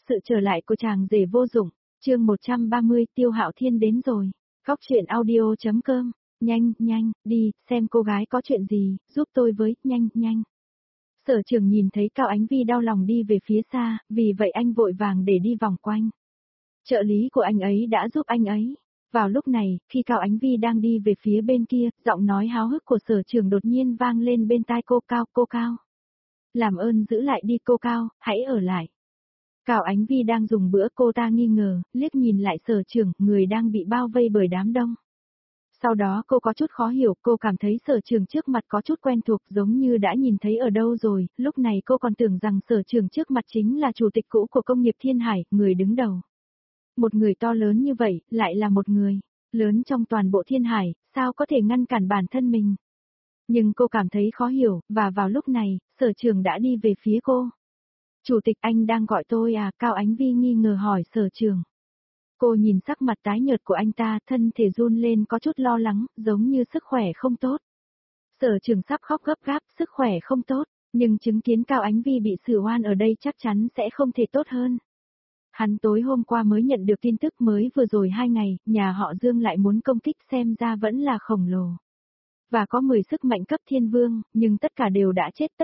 Sự trở lại của chàng rể vô dụng, chương 130 Tiêu Hạo Thiên đến rồi. Góc truyện audio.com, nhanh, đi, xem cô gái có chuyện gì, giúp tôi với, nhanh. Sở Trường nhìn thấy Cao Ánh Vi đau lòng đi về phía xa, vì vậy anh vội vàng để đi vòng quanh. Trợ lý của anh ấy đã giúp anh ấy. Vào lúc này, khi Cao Ánh Vi đang đi về phía bên kia, giọng nói háo hức của Sở Trường đột nhiên vang lên bên tai cô Cao. Làm ơn giữ lại đi cô Cao, hãy ở lại. Cao Ánh Vi đang dùng bữa, cô ta nghi ngờ, liếc nhìn lại Sở Trường, người đang bị bao vây bởi đám đông. Sau đó cô có chút khó hiểu, cô cảm thấy Sở Trường trước mặt có chút quen thuộc, giống như đã nhìn thấy ở đâu rồi, lúc này cô còn tưởng rằng Sở Trường trước mặt chính là chủ tịch cũ của công nghiệp Thiên Hải, người đứng đầu. Một người to lớn như vậy, lại là một người lớn trong toàn bộ Thiên Hải, sao có thể ngăn cản bản thân mình. Nhưng cô cảm thấy khó hiểu, và vào lúc này, Sở Trường đã đi về phía cô. Chủ tịch, anh đang gọi tôi à? Cao Ánh Vi nghi ngờ hỏi Sở Trường. Cô nhìn sắc mặt tái nhợt của anh ta, thân thể run lên có chút lo lắng, giống như sức khỏe không tốt. Sở Trường sắp khóc gấp gáp, sức khỏe không tốt, nhưng chứng kiến Cao Ánh Vi bị xử oan ở đây chắc chắn sẽ không thể tốt hơn. Hắn tối hôm qua mới nhận được tin tức, mới vừa rồi 2 ngày, nhà họ Dương lại muốn công kích, xem ra vẫn là khổng lồ. Và có 10 sức mạnh cấp thiên vương, nhưng tất cả đều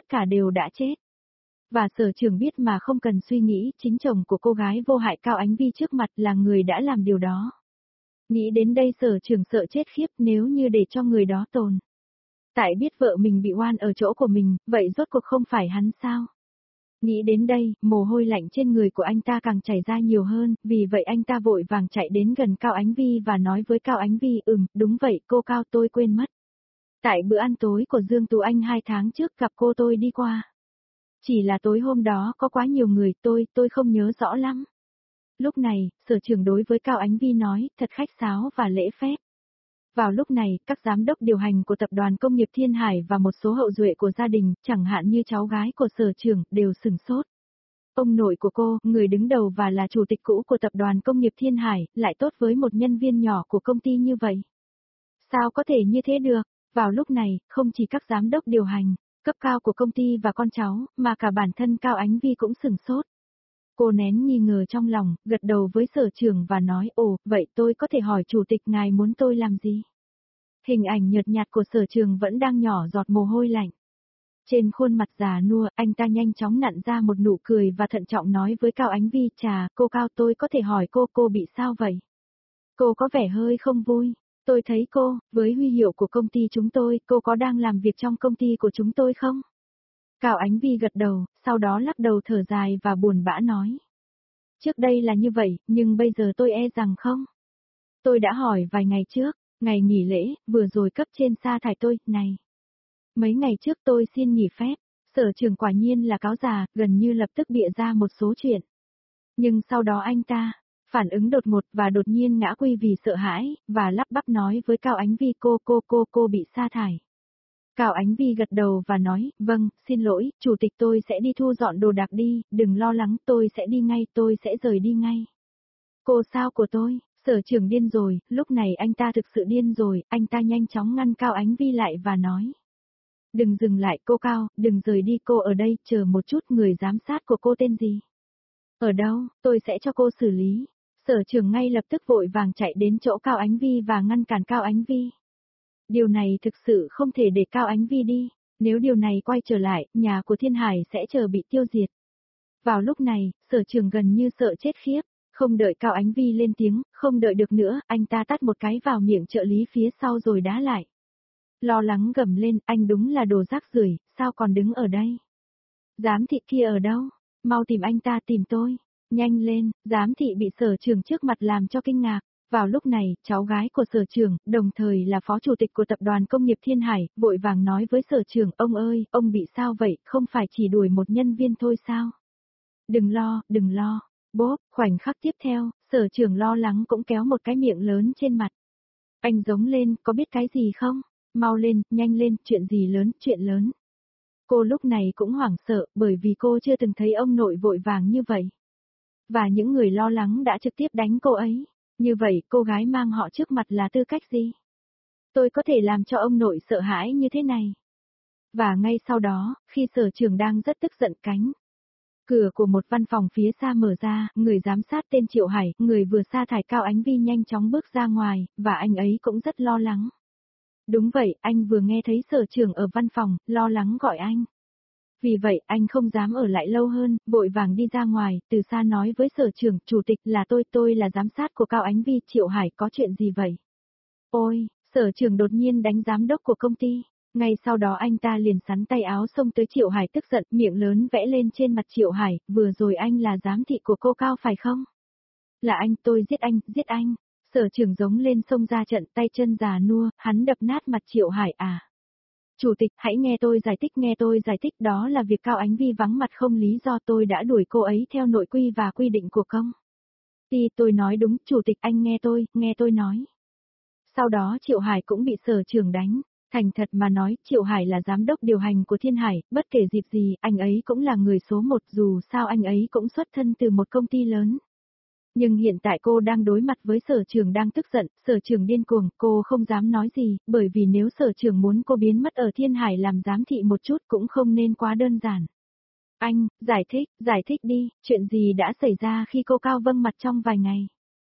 đã chết. Và Sở Trường biết mà không cần suy nghĩ, chính chồng của cô gái vô hại Cao Ánh Vi trước mặt là người đã làm điều đó. Nghĩ đến đây Sở Trường sợ chết khiếp, nếu như để cho người đó tồn tại biết vợ mình bị oan ở chỗ của mình, vậy rốt cuộc không phải hắn sao? Nghĩ đến đây, mồ hôi lạnh trên người của anh ta càng chảy ra nhiều hơn, vì vậy anh ta vội vàng chạy đến gần Cao Ánh Vi và nói với Cao Ánh Vi, đúng vậy cô Cao, tôi quên mất. Tại bữa ăn tối của Dương Tú Anh 2 tháng trước gặp cô tôi đi qua. Chỉ là tối hôm đó có quá nhiều người, tôi không nhớ rõ lắm. Lúc này, Sở Trường đối với Cao Ánh Vi nói, thật khách sáo và lễ phép. Vào lúc này, các giám đốc điều hành của tập đoàn công nghiệp Thiên Hải và một số hậu duệ của gia đình, chẳng hạn như cháu gái của Sở Trường, đều sửng sốt. Ông nội của cô, người đứng đầu và là chủ tịch cũ của tập đoàn công nghiệp Thiên Hải, lại tốt với một nhân viên nhỏ của công ty như vậy. Sao có thể như thế được? Vào lúc này, không chỉ các giám đốc điều hành, cấp cao của công ty và con cháu, mà cả bản thân Cao Ánh Vi cũng sửng sốt. Cô nén nghi ngờ trong lòng, gật đầu với Sở Trường và nói, vậy tôi có thể hỏi chủ tịch ngài muốn tôi làm gì? Hình ảnh nhợt nhạt của Sở Trường vẫn đang nhỏ giọt mồ hôi lạnh. Trên khuôn mặt già nua, anh ta nhanh chóng nặn ra một nụ cười và thận trọng nói với Cao Ánh Vi, cô Cao, tôi có thể hỏi cô bị sao vậy? Cô có vẻ hơi không vui. Tôi thấy cô, với huy hiệu của công ty chúng tôi, cô có đang làm việc trong công ty của chúng tôi không? Cao Ánh Vi gật đầu, sau đó lắc đầu thở dài và buồn bã nói. Trước đây là như vậy, nhưng bây giờ tôi e rằng không. Tôi đã hỏi vài ngày trước, ngày nghỉ lễ, vừa rồi cấp trên sa thải tôi, này. Mấy ngày trước tôi xin nghỉ phép, Sở Trường quả nhiên là cáo già, gần như lập tức bịa ra một số chuyện. Nhưng sau đó anh ta phản ứng đột ngột và đột nhiên ngã quy vì sợ hãi, và lắp bắp nói với Cao Ánh Vi, cô bị sa thải. Cao Ánh Vi gật đầu và nói, vâng, xin lỗi, chủ tịch, tôi sẽ đi thu dọn đồ đạc đi, đừng lo lắng, tôi sẽ đi ngay, tôi sẽ rời đi ngay. Cô sao của tôi? Sở Trường điên rồi, lúc này anh ta thực sự điên rồi, anh ta nhanh chóng ngăn Cao Ánh Vi lại và nói. Đừng dừng lại cô Cao, đừng rời đi, cô ở đây, chờ một chút, người giám sát của cô tên gì? Ở đâu, tôi sẽ cho cô xử lý. Sở Trường ngay lập tức vội vàng chạy đến chỗ Cao Ánh Vi và ngăn cản Cao Ánh Vi. Điều này thực sự không thể để Cao Ánh Vi đi, nếu điều này quay trở lại, nhà của Thiên Hải sẽ chờ bị tiêu diệt. Vào lúc này, Sở Trường gần như sợ chết khiếp, không đợi Cao Ánh Vi lên tiếng, không đợi được nữa, anh ta tát một cái vào miệng trợ lý phía sau rồi đá lại. Lo lắng gầm lên, anh đúng là đồ rác rưởi, sao còn đứng ở đây? Giám thị kia ở đâu? Mau tìm anh ta, tìm tôi. Nhanh lên, giám thị bị Sở Trường trước mặt làm cho kinh ngạc. Vào lúc này, cháu gái của Sở Trường, đồng thời là phó chủ tịch của tập đoàn công nghiệp Thiên Hải, vội vàng nói với Sở Trường, ông ơi, ông bị sao vậy, không phải chỉ đuổi một nhân viên thôi sao? Đừng lo. Bốp, khoảnh khắc tiếp theo, Sở Trường lo lắng cũng kéo một cái miệng lớn trên mặt. Anh giống lên, có biết cái gì không? Mau lên, nhanh lên, chuyện lớn. Cô lúc này cũng hoảng sợ, bởi vì cô chưa từng thấy ông nội vội vàng như vậy. Và những người lo lắng đã trực tiếp đánh cô ấy. Như vậy, cô gái mang họ trước mặt là tư cách gì? Tôi có thể làm cho ông nội sợ hãi như thế này. Và ngay sau đó, khi Sở Trường đang rất tức giận Cửa của một văn phòng phía xa mở ra, người giám sát tên Triệu Hải, người vừa sa thải Cao Ánh Vi nhanh chóng bước ra ngoài, và anh ấy cũng rất lo lắng. Đúng vậy, anh vừa nghe thấy sở trưởng ở văn phòng, lo lắng gọi anh. Vì vậy, anh không dám ở lại lâu hơn, vội vàng đi ra ngoài, từ xa nói với sở trưởng, chủ tịch là tôi là giám sát của Cao Ánh Vi, Triệu Hải có chuyện gì vậy? Ôi, sở trưởng đột nhiên đánh giám đốc của công ty. Ngay sau đó anh ta liền sắn tay áo xông tới Triệu Hải tức giận, miệng lớn vẽ lên trên mặt Triệu Hải, vừa rồi anh là giám thị của cô Cao phải không? Là anh, tôi giết anh. Sở trưởng giống lên xông ra trận tay chân già nua, hắn đập nát mặt Triệu Hải à. Chủ tịch, hãy nghe tôi giải thích đó là việc Cao Ánh Vi vắng mặt không lý do tôi đã đuổi cô ấy theo nội quy và quy định của công. Tôi nói đúng, chủ tịch anh nghe tôi nói. Sau đó Triệu Hải cũng bị sở trưởng đánh. Thành thật mà nói, Triệu Hải là giám đốc điều hành của Thiên Hải, bất kể dịp gì, anh ấy cũng là người số một, dù sao anh ấy cũng xuất thân từ một công ty lớn. Nhưng hiện tại cô đang đối mặt với sở trưởng đang tức giận, sở trưởng điên cuồng, cô không dám nói gì, bởi vì nếu sở trưởng muốn cô biến mất ở Thiên Hải làm giám thị một chút cũng không nên quá đơn giản. Anh, giải thích đi, chuyện gì đã xảy ra khi cô Cao vâng mặt trong vài ngày?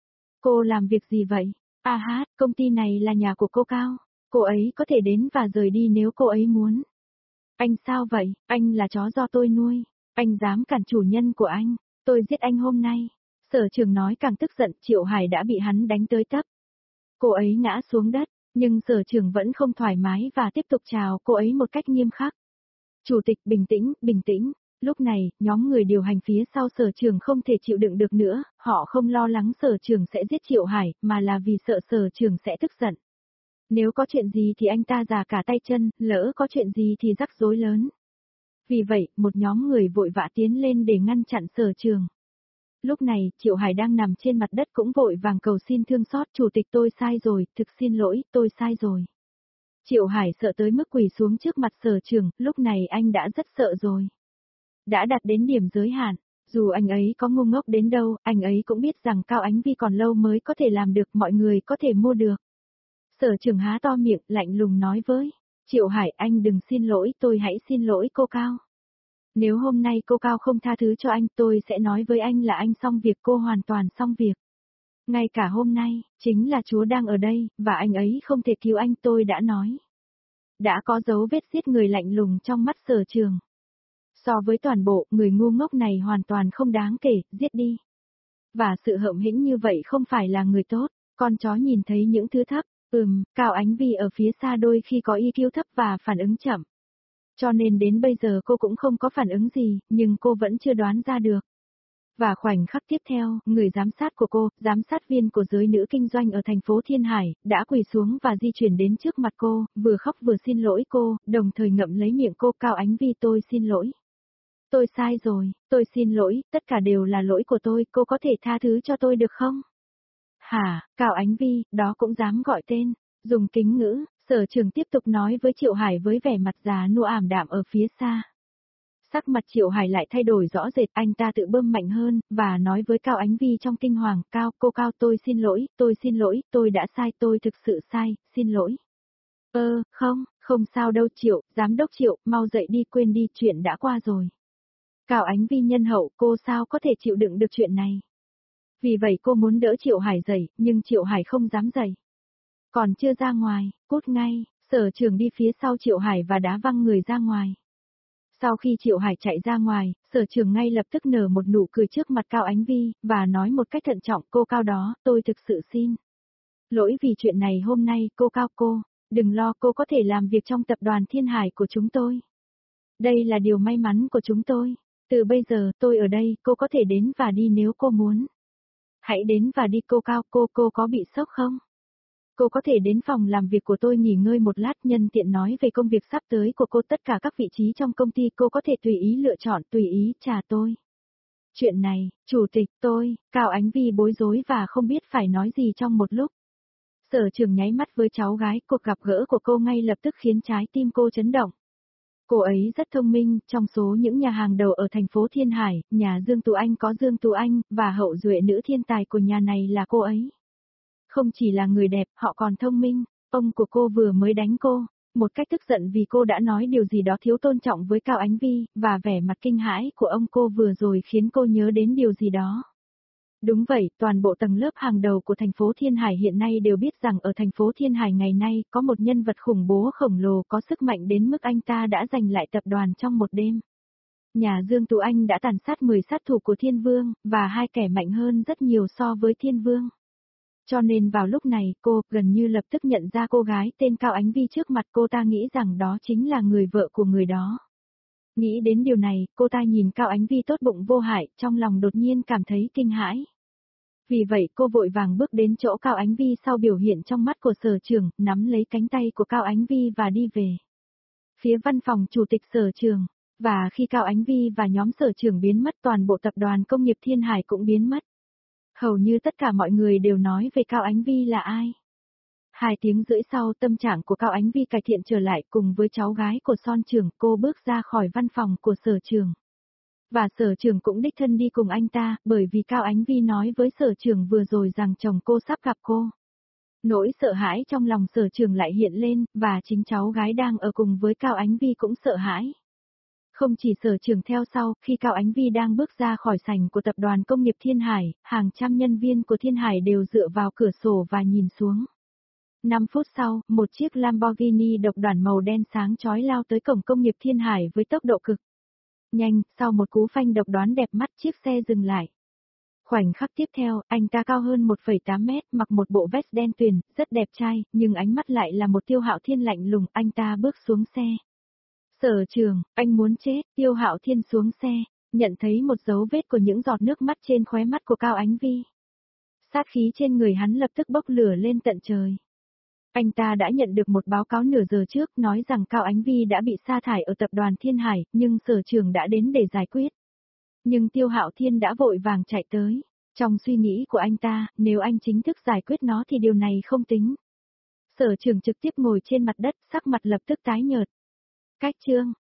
Cô làm việc gì vậy? Công ty này là nhà của cô Cao. Cô ấy có thể đến và rời đi nếu cô ấy muốn. Anh sao vậy? Anh là chó do tôi nuôi. Anh dám cản chủ nhân của anh. Tôi giết anh hôm nay. Sở trưởng nói càng tức giận, Triệu Hải đã bị hắn đánh tới tấp. Cô ấy ngã xuống đất, nhưng sở trưởng vẫn không thoải mái và tiếp tục chào cô ấy một cách nghiêm khắc. Chủ tịch bình tĩnh. Lúc này, nhóm người điều hành phía sau sở trưởng không thể chịu đựng được nữa, họ không lo lắng sở trưởng sẽ giết Triệu Hải, mà là vì sợ sở trưởng sẽ tức giận. Nếu có chuyện gì thì anh ta già cả tay chân, lỡ có chuyện gì thì rắc rối lớn. Vì vậy, một nhóm người vội vã tiến lên để ngăn chặn sở trường. Lúc này, Triệu Hải đang nằm trên mặt đất cũng vội vàng cầu xin thương xót, chủ tịch tôi sai rồi, thực xin lỗi, tôi sai rồi. Triệu Hải sợ tới mức quỳ xuống trước mặt sở trường, lúc này anh đã rất sợ rồi. Đã đạt đến điểm giới hạn, dù anh ấy có ngu ngốc đến đâu, anh ấy cũng biết rằng Cao Ánh Vi còn lâu mới có thể làm được, mọi người có thể mua được. Sở trưởng há to miệng, lạnh lùng nói với Triệu Hải, anh đừng xin lỗi, tôi hãy xin lỗi cô Cao. Nếu hôm nay cô Cao không tha thứ cho anh, tôi sẽ nói với anh là anh xong việc, cô hoàn toàn xong việc. Ngay cả hôm nay, chính là Chúa đang ở đây, và anh ấy không thể cứu anh, tôi đã nói. Đã có dấu vết giết người lạnh lùng trong mắt sở trường. So với toàn bộ, người ngu ngốc này hoàn toàn không đáng kể, giết đi. Và sự hợm hĩnh như vậy không phải là người tốt, con chó nhìn thấy những thứ thấp. Cao Ánh Vi ở phía xa đôi khi có EQ thấp và phản ứng chậm. Cho nên đến bây giờ cô cũng không có phản ứng gì, nhưng cô vẫn chưa đoán ra được. Và khoảnh khắc tiếp theo, người giám sát của cô, giám sát viên của giới nữ kinh doanh ở thành phố Thiên Hải, đã quỳ xuống và di chuyển đến trước mặt cô, vừa khóc vừa xin lỗi cô, đồng thời ngậm lấy miệng cô. Cao Ánh Vi, tôi xin lỗi. Tôi sai rồi, tôi xin lỗi, tất cả đều là lỗi của tôi, cô có thể tha thứ cho tôi được không? Hả, Cao Ánh Vi, đó cũng dám gọi tên, dùng kính ngữ, sở trường tiếp tục nói với Triệu Hải với vẻ mặt già nua ảm đạm ở phía xa. Sắc mặt Triệu Hải lại thay đổi rõ rệt, anh ta tự bơm mạnh hơn, và nói với Cao Ánh Vi trong kinh hoàng, cô Cao tôi xin lỗi, tôi đã sai, tôi thực sự sai, xin lỗi. Không sao đâu Triệu, giám đốc Triệu, mau dậy đi, quên đi, chuyện đã qua rồi. Cao Ánh Vi nhân hậu, cô sao có thể chịu đựng được chuyện này? Vì vậy cô muốn đỡ Triệu Hải dậy, nhưng Triệu Hải không dám dậy. Còn chưa ra ngoài, cút ngay, sở trường đi phía sau Triệu Hải và đá văng người ra ngoài. Sau khi Triệu Hải chạy ra ngoài, sở trường ngay lập tức nở một nụ cười trước mặt Cao Ánh Vi, và nói một cách thận trọng, cô Cao đó, tôi thực sự xin lỗi vì chuyện này hôm nay, cô Cao cô, đừng lo, cô có thể làm việc trong tập đoàn Thiên Hải của chúng tôi. Đây là điều may mắn của chúng tôi. Từ bây giờ, tôi ở đây, cô có thể đến và đi nếu cô muốn. Hãy đến và đi cô Cao, cô có bị sốc không? Cô có thể đến phòng làm việc của tôi nghỉ ngơi một lát, nhân tiện nói về công việc sắp tới của cô, tất cả các vị trí trong công ty cô có thể tùy ý lựa chọn, tùy ý trả tôi. Chuyện này, chủ tịch tôi, Cao Ánh Vi bối rối và không biết phải nói gì trong một lúc. Sở trường nháy mắt với cháu gái, cuộc gặp gỡ của cô ngay lập tức khiến trái tim cô chấn động. Cô ấy rất thông minh, trong số những nhà hàng đầu ở thành phố Thiên Hải, nhà Dương Tú Anh có Dương Tú Anh, và hậu duệ nữ thiên tài của nhà này là cô ấy. Không chỉ là người đẹp, họ còn thông minh, ông của cô vừa mới đánh cô, Một cách tức giận vì cô đã nói điều gì đó thiếu tôn trọng với Cao Ánh Vi, và vẻ mặt kinh hãi của ông cô vừa rồi khiến cô nhớ đến điều gì đó. Đúng vậy, toàn bộ tầng lớp hàng đầu của thành phố Thiên Hải hiện nay đều biết rằng ở thành phố Thiên Hải ngày nay có một nhân vật khủng bố khổng lồ có sức mạnh đến mức anh ta đã giành lại tập đoàn trong một đêm. Nhà Dương Tú Anh đã tàn sát 10 sát thủ của Thiên Vương, và 2 kẻ mạnh hơn rất nhiều so với Thiên Vương. Cho nên vào lúc này, cô gần như lập tức nhận ra cô gái tên Cao Ánh Vi trước mặt cô ta nghĩ rằng đó chính là người vợ của người đó. Nghĩ đến điều này, cô ta nhìn Cao Ánh Vi tốt bụng vô hại, trong lòng đột nhiên cảm thấy kinh hãi. Vì vậy cô vội vàng bước đến chỗ Cao Ánh Vi sau biểu hiện trong mắt của Sở Trường, nắm lấy cánh tay của Cao Ánh Vi và đi về phía văn phòng chủ tịch Sở Trường. Và khi Cao Ánh Vi và nhóm Sở Trường biến mất, toàn bộ tập đoàn công nghiệp Thiên Hải cũng biến mất. Hầu như tất cả mọi người đều nói về Cao Ánh Vi là ai. 2 tiếng rưỡi sau, tâm trạng của Cao Ánh Vi cải thiện trở lại, cùng với cháu gái của Son Trường, cô bước ra khỏi văn phòng của Sở Trường. Và Sở Trường cũng đích thân đi cùng anh ta, bởi vì Cao Ánh Vi nói với Sở Trường vừa rồi rằng chồng cô sắp gặp cô. Nỗi sợ hãi trong lòng Sở Trường lại hiện lên, và chính cháu gái đang ở cùng với Cao Ánh Vi cũng sợ hãi. Không chỉ Sở Trường theo sau, khi Cao Ánh Vi đang bước ra khỏi sảnh của tập đoàn công nghiệp Thiên Hải, hàng trăm nhân viên của Thiên Hải đều dựa vào cửa sổ và nhìn xuống. 5 phút sau, một chiếc Lamborghini độc đoản màu đen sáng chói lao tới cổng công nghiệp Thiên Hải với tốc độ cực nhanh, sau một cú phanh độc đoán đẹp mắt chiếc xe dừng lại. Khoảnh khắc tiếp theo, anh ta cao hơn 1,8 mét, mặc một bộ vest đen tuyền, rất đẹp trai, nhưng ánh mắt lại là một Tiêu Hạo Thiên lạnh lùng, anh ta bước xuống xe. Sở Trường, anh muốn chết, Tiêu Hạo Thiên xuống xe, nhận thấy một dấu vết của những giọt nước mắt trên khóe mắt của Cao Ánh Vi. Sát khí trên người hắn lập tức bốc lửa lên tận trời. Anh ta đã nhận được một báo cáo nửa giờ trước nói rằng Cao Ánh Vi đã bị sa thải ở tập đoàn Thiên Hải, nhưng Sở Trường đã đến để giải quyết. Nhưng Tiêu Hạo Thiên đã vội vàng chạy tới. Trong suy nghĩ của anh ta, nếu anh chính thức giải quyết nó thì điều này không tính. Sở Trường trực tiếp ngồi trên mặt đất, sắc mặt lập tức tái nhợt. Cách chương